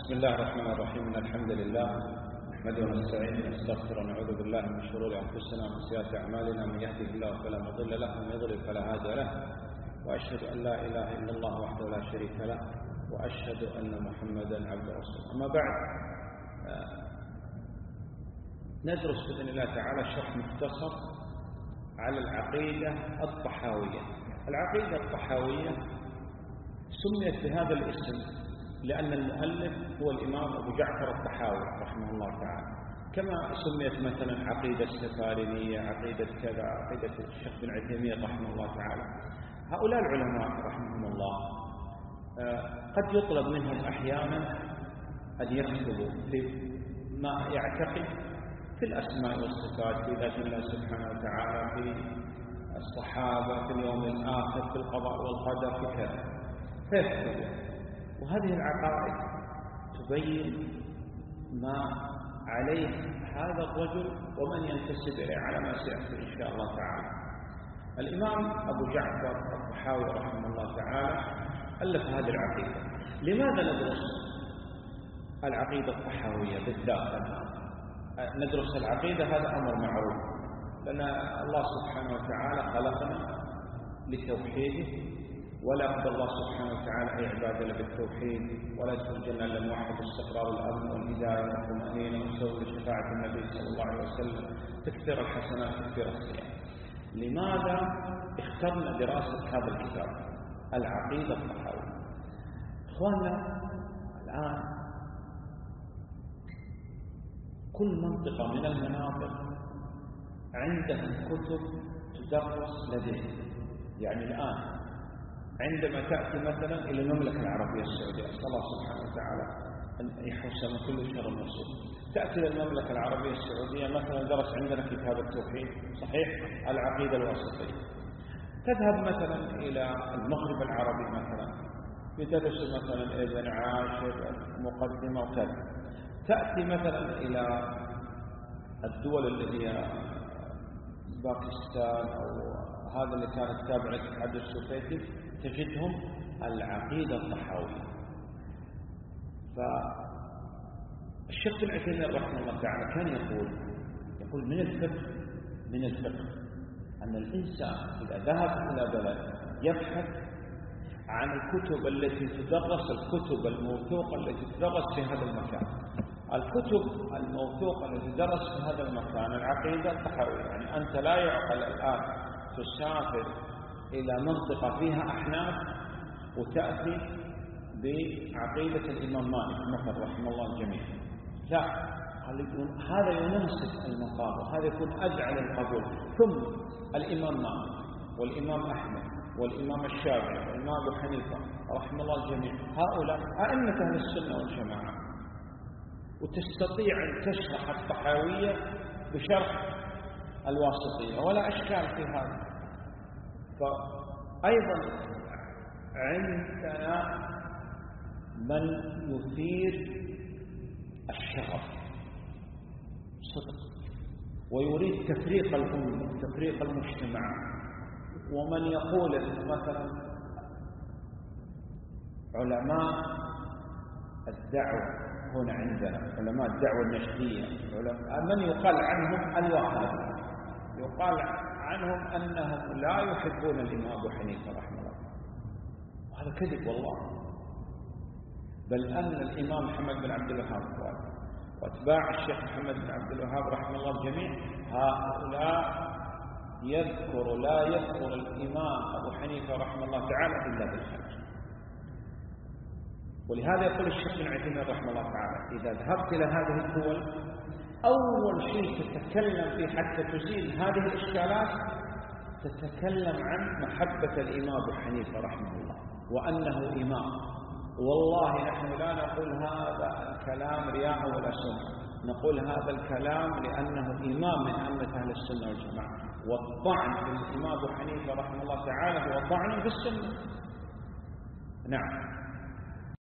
بسم الله الرحمن الرحيم. إن الحمد لله نحمده ونستعينه ونستغفره ونعوذ بالله من شرور أنفسنا ومن سيئات أعمالنا، من يهده الله فلا مضل له ومن يضلل فلا هادي له، وأشهد أن لا إله إلا الله وحده لا شريك له، وأشهد أن محمدا عبده ورسوله. أما بعد، ندرس بإذن الله تعالى شرح مختصر على العقيدة الطحاوية. العقيدة الطحاوية سميت بهذا الاسم لأن المؤلف هو الإمام أبو جعفر الطحاوي رحمه الله تعالى، كما سميت مثلا عقيدة السفارينية، عقيدة كذا، عقيدة الشيخ بن عثيمين رحمه الله تعالى. هؤلاء العلماء رحمهم الله قد يطلب منهم أحيانا أن يكتبوا في ما يعتقد في الأسماء والصفات، في ذات الله سبحانه وتعالى، في الصحابة، في اليوم الآخر، في القضاء والقدر، في كذا، فيكتبوا. وهذه العقائد تبين ما عليه هذا الرجل ومن ينتسب إليه على ما سيأتي إن شاء الله تعالى. الإمام أبو جعفر الطحاوي رحمه الله تعالى ألف هذه العقيدة. لماذا ندرس العقيدة الطحاوية بالذات؟ ندرس العقيدة، هذا أمر معروف، لأن الله سبحانه وتعالى خلقنا لتوحيده، ولا يقبل الله سبحانه وتعالى أي عبادة بالتوحيد، ولا يدخل الجنة إلا موحد. استقرار الأمن والهداية والطمأنينة والسوء لشفاعة النبي صلى الله عليه وسلم، تكثير الحسنات، تكثير الصيام. لماذا اخترنا دراسة هذا الكتاب العقيدة الطحاوية؟ إخواننا، الآن كل منطقة من المناطق عندها كتب تدرس لديهم. يعني الآن عندما تأتي مثلا إلى المملكة العربية السعودية، أسأل الله سبحانه وتعالى أن يحوش من كل شر المصيب، تأتي إلى المملكة العربية السعودية مثلا درس عندنا كتاب التوحيد صحيح، العقيدة الواسطية. تذهب مثلا إلى المغرب العربي مثلا يدرس مثلا ابن عاشر مقدمة وكذا. تأتي مثلا إلى الدول اللي هي باكستان أو هذا اللي كانت تابعة للاتحاد السوفيتي، تجدهم العقيدة الطحاوية. فالشيخ بن عثيمين رحمه الله تعالى كان يقول من الفقه أن الإنسان إذا ذهب إلى بلد يبحث عن الكتب التي تدرس، الكتب الموثوقة التي تدرس في هذا المكان. الكتب الموثوقة التي تدرس في هذا المكان العقيدة الطحاوية. يعني أنت لا يعقل الآن تسافر إلى منطقة فيها أحناف وتأتي بعقيدة الإمام مالك مثلا رحمه الله الجميع، لا، هذا يناسب المقام، وهذا يكون أدعى للقبول. ثم الإمام مالك والإمام أحمد والإمام الشافعي والإمام أبو حنيفة رحمه الله الجميع، هؤلاء أئمة أهل السنة والجماعة، وتستطيع أن تشرح الطحاوية بشرح الواسطية ولا أشكال في هذا. فأيضا عندنا من يثير الشغف صدق ويريد تفريق الأمة، تفريق المجتمع، ومن يقول مثلا علماء الدعوة هنا عندنا، علماء الدعوة النجدية، من يقال عنهم الوهابية، يقال عنهم أنهم لا يحبون الإمام أبو حنيفة رحمه الله، وهذا كذب والله. بل أن الإمام محمد بن عبد الوهاب وأتباع الشيخ محمد بن عبد الوهاب رحمه الله الجميع، هؤلاء لا يذكر الإمام أبو حنيفة رحمه الله تعالى إلا بالخير. ولهذا يقول الشيخ بن عثيمين رحمه الله تعالى: إذا ذهبت إلى هذه الدول أول شيء تتكلم فيه حتى تزيل هذه الإشكالات، تتكلم عن محبة الإمام أبو حنيفة رحمه الله وأنه إمام. والله نحن لا نقول هذا الكلام رياء ولا سمعة، نقول هذا الكلام لأنه إمام من أئمة أهل السنة والجماعة. والطعن في الإمام أبو حنيفة رحمه الله تعالى هو طعن في السنة. نعم،